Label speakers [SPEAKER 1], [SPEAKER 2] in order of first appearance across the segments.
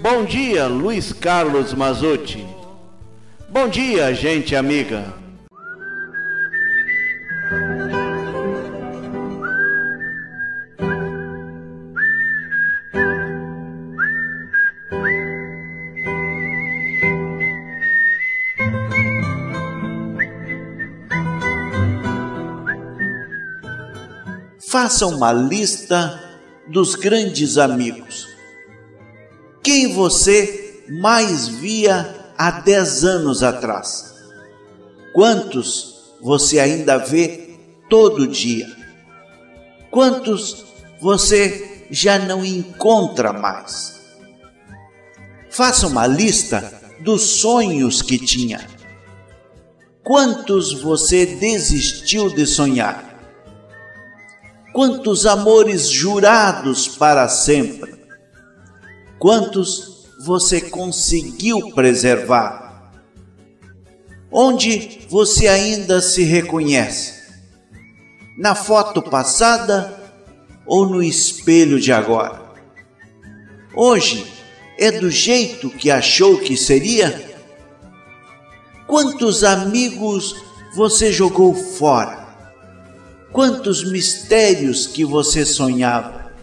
[SPEAKER 1] Bom dia, Luiz Carlos Mazzotti. Bom dia, gente amiga.
[SPEAKER 2] Faça uma lista dos grandes amigos. Quem você mais via há 10 anos atrás? Quantos você ainda vê todo dia? Quantos você já não encontra mais? Faça uma lista dos sonhos que tinha. Quantos você desistiu de sonhar? Quantos amores jurados para sempre? Quantos você conseguiu preservar? Onde você ainda se reconhece? Na foto passada ou no espelho de agora? Hoje é do jeito que achou que seria? Quantos amigos você jogou fora? Quantos mistérios que você sonhava?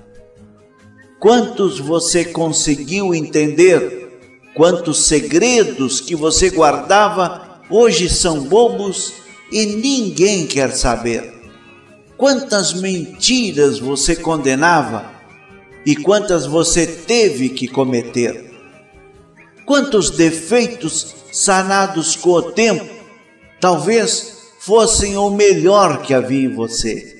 [SPEAKER 2] Quantos você conseguiu entender? Quantos segredos que você guardava hoje são bobos e ninguém quer saber? Quantas mentiras você condenava e quantas você teve que cometer? Quantos defeitos sanados com o tempo talvez fossem o melhor que havia em você?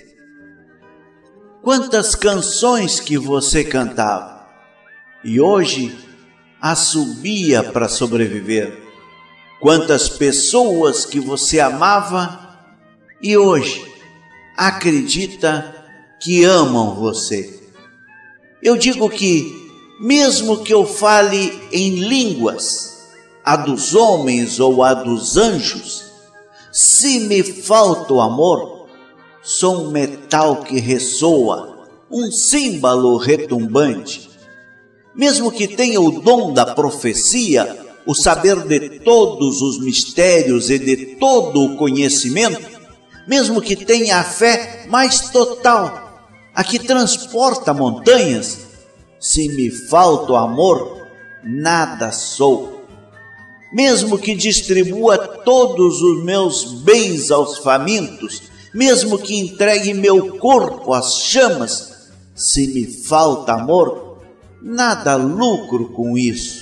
[SPEAKER 2] Quantas canções que você cantava e hoje assobia para sobreviver? Quantas pessoas que você amava e hoje acredita que amam você? Eu digo que, mesmo que eu fale em línguas, a dos homens ou a dos anjos, se me falta o amor, sou um metal que ressoa, um símbolo retumbante. Mesmo que tenha o dom da profecia, o saber de todos os mistérios e de todo o conhecimento, mesmo que tenha a fé mais total, a que transporta montanhas, se me falta o amor, nada sou. Mesmo que distribua todos os meus bens aos famintos, mesmo que entregue meu corpo às chamas, se me falta amor, nada lucro com isso.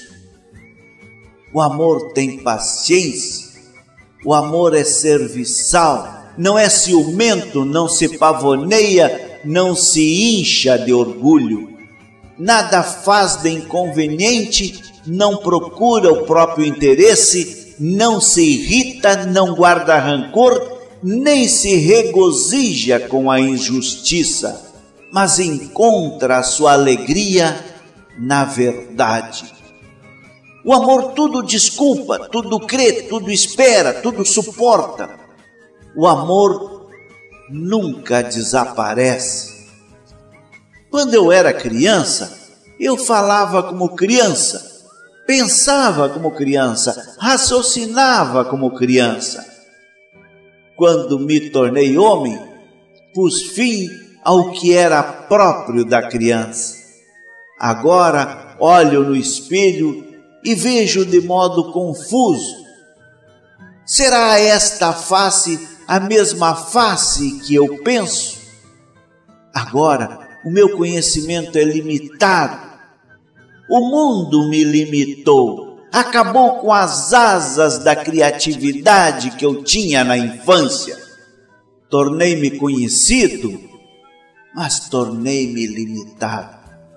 [SPEAKER 2] O amor tem paciência, o amor é serviçal, não é ciumento, não se pavoneia, não se incha de orgulho, nada faz de inconveniente, não procura o próprio interesse, não se irrita, não guarda rancor, nem se regozija com a injustiça, mas encontra a sua alegria na verdade. O amor tudo desculpa, tudo crê, tudo espera, tudo suporta. O amor nunca desaparece. Quando eu era criança, eu falava como criança, pensava como criança, raciocinava como criança. Quando me tornei homem, pus fim ao que era próprio da criança. Agora olho no espelho e vejo de modo confuso. Será esta face a mesma face que eu penso? Agora o meu conhecimento é limitado. O mundo me limitou, acabou com as asas da criatividade que eu tinha na infância. Tornei-me conhecido, mas tornei-me limitado.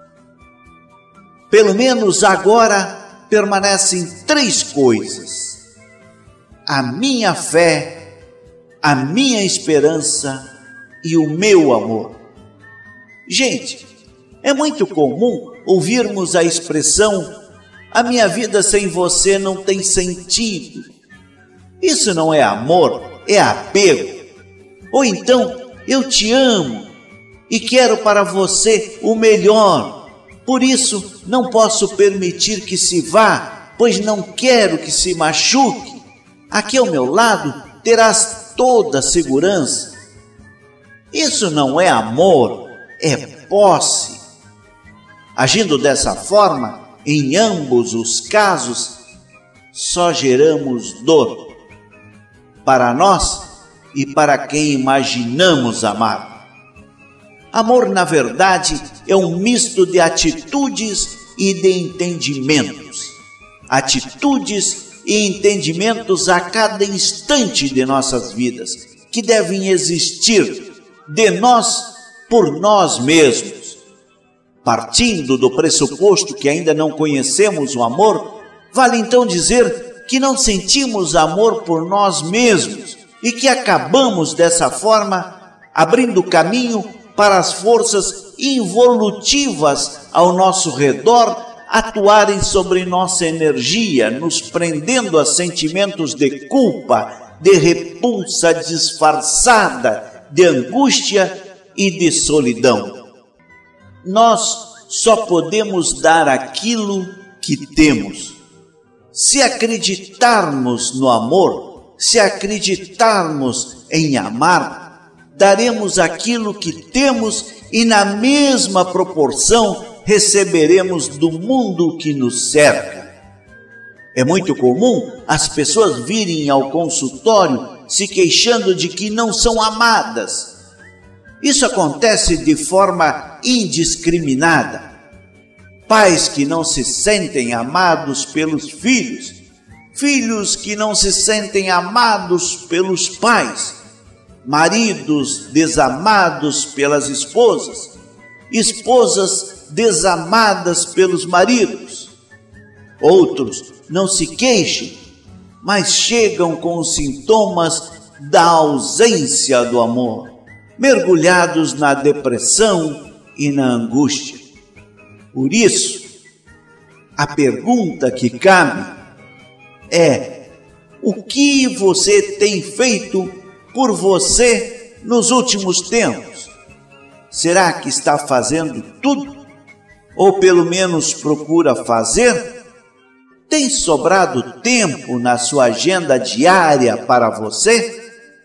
[SPEAKER 2] Pelo menos agora permanecem 3 coisas: a minha fé, a minha esperança e o meu amor. Gente, é muito comum ouvirmos a expressão: a minha vida sem você não tem sentido. Isso não é amor, é apego. Ou então, eu te amo e quero para você o melhor, Por isso, não posso permitir que se vá, pois não quero que se machuque. Aqui ao meu lado terás toda a segurança. Isso não é amor, é posse. Agindo dessa forma, em ambos os casos, só geramos dor para nós e para quem imaginamos amar. Amor, na verdade, é um misto de atitudes e de entendimentos. Atitudes e entendimentos a cada instante de nossas vidas, que devem existir de nós por nós mesmos. Partindo do pressuposto que ainda não conhecemos o amor, vale então dizer que não sentimos amor por nós mesmos e que acabamos dessa forma abrindo caminho para as forças involutivas ao nosso redor atuarem sobre nossa energia, nos prendendo a sentimentos de culpa, de repulsa disfarçada, de angústia e de solidão. Nós só podemos dar aquilo que temos. Se acreditarmos no amor, se acreditarmos em amar, daremos aquilo que temos e na mesma proporção receberemos do mundo que nos cerca. É muito comum as pessoas virem ao consultório se queixando de que não são amadas. Isso acontece de forma indiscriminada. Pais que não se sentem amados pelos filhos, filhos que não se sentem amados pelos pais, maridos desamados pelas esposas, esposas desamadas pelos maridos. Outros não se queixam, mas chegam com os sintomas da ausência do amor, mergulhados na depressão e na angústia. Por isso, a pergunta que cabe é: o que você tem feito por você nos últimos tempos? Será que está fazendo tudo? Ou pelo menos procura fazer? Tem sobrado tempo na sua agenda diária para você?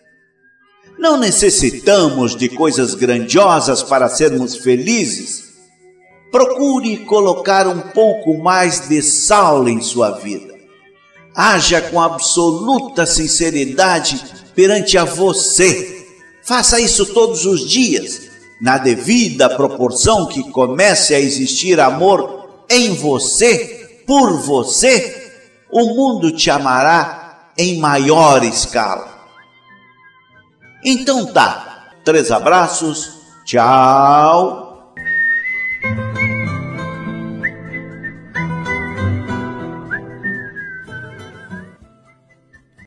[SPEAKER 2] Não necessitamos de coisas grandiosas para sermos felizes. Procure colocar um pouco mais de sal em sua vida. Haja com absoluta sinceridade perante a você. Faça isso todos os dias. Na devida proporção que comece a existir amor em você, por você, o mundo te amará em maior escala. Então tá, 3 abraços, tchau.